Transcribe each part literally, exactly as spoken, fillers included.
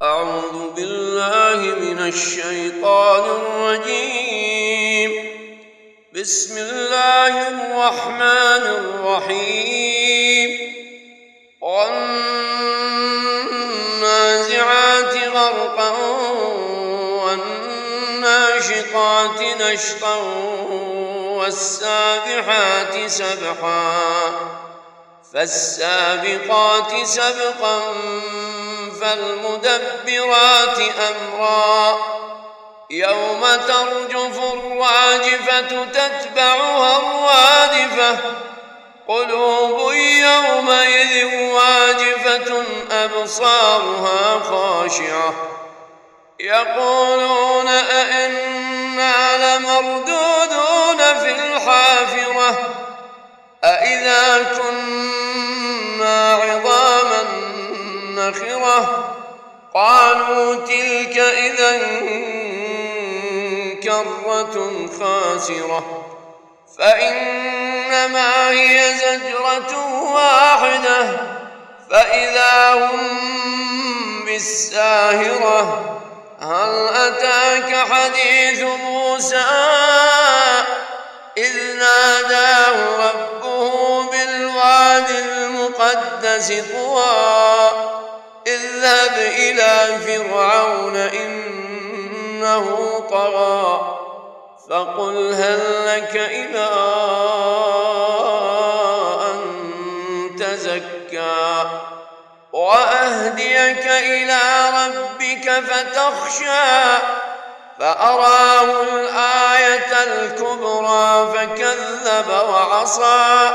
أعوذ بالله من الشيطان الرجيم. بسم الله الرحمن الرحيم. والنازعات غرقا والناشطات نشطا والسابحات سبحا فالسابقات سبقا فالمدبرات أمرا يوم ترجف الراجفة تتبعها الرادفة قلوب يومئذ واجفة أبصارها خاشعة يقولون أئنا لمردودون في الحافرة أئذا كنا عظاما نخرة قالوا تلك إذا كرة خاسرة فإنما هي زجرة واحدة فإذا هم بالساهرة هل أتاك حديث موسى إذ ناداه ربه بالواد المقدس طوى اذهب إلى فرعون إنه طغى فقل هل لك إلى أن تزكى وأهديك إلى ربك فتخشى فأراه الآية الكبرى فكذب وعصى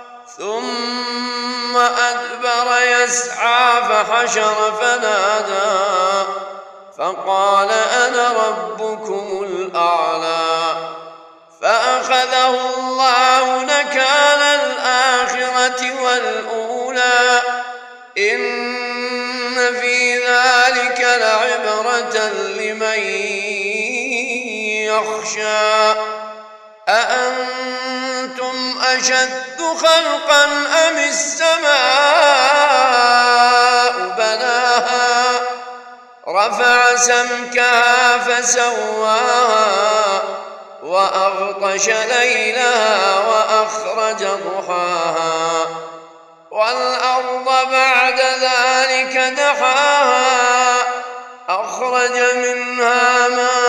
ثم أدبر يسعى فحشر فنادى فقال أنا ربكم الأعلى فأخذه الله نكال الآخرة والأولى إن في ذلك لعبرة لمن يخشى أأنتم أشد خلقا أم السماء بناها رفع سمكها فسواها وأغطش ليلها وأخرج ضحاها والأرض بعد ذلك دحاها أخرج منها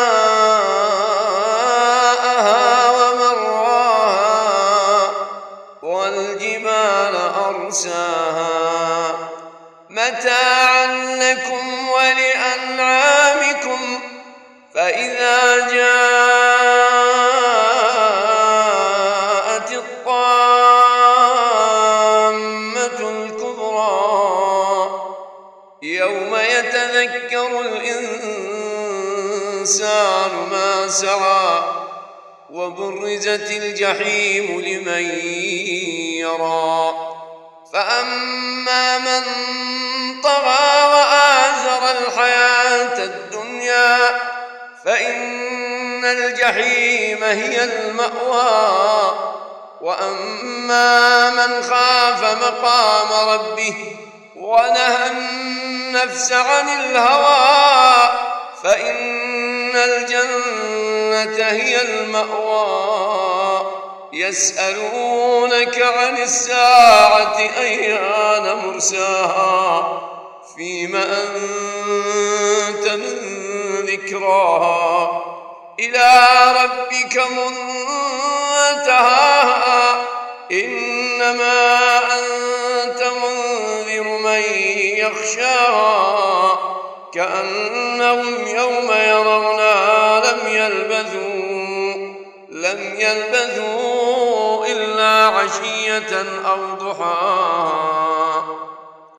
ماءها ومرعاها والجبال أرساها متاعا لكم ولأنعامكم فإذا جاءت الطامة الكبرى يوم يتذكر الإنسان ما سعى وبرزت الجحيم لمن يرى فأما من طغى وآثر الحياة الدنيا فإن الجحيم هي المأوى وأما من خاف مقام ربه ونهى النفس عن الهوى فإن الجنة هي المأوى يسألونك عن الساعة أيان مرساها فيم أنت من ذكراها إلى ربك منتهاها إنما أنت منذر من يخشاها كأنهم يوم يرونها لم يلبثوا لم يلبثوا إلا عشية أو ضحاها.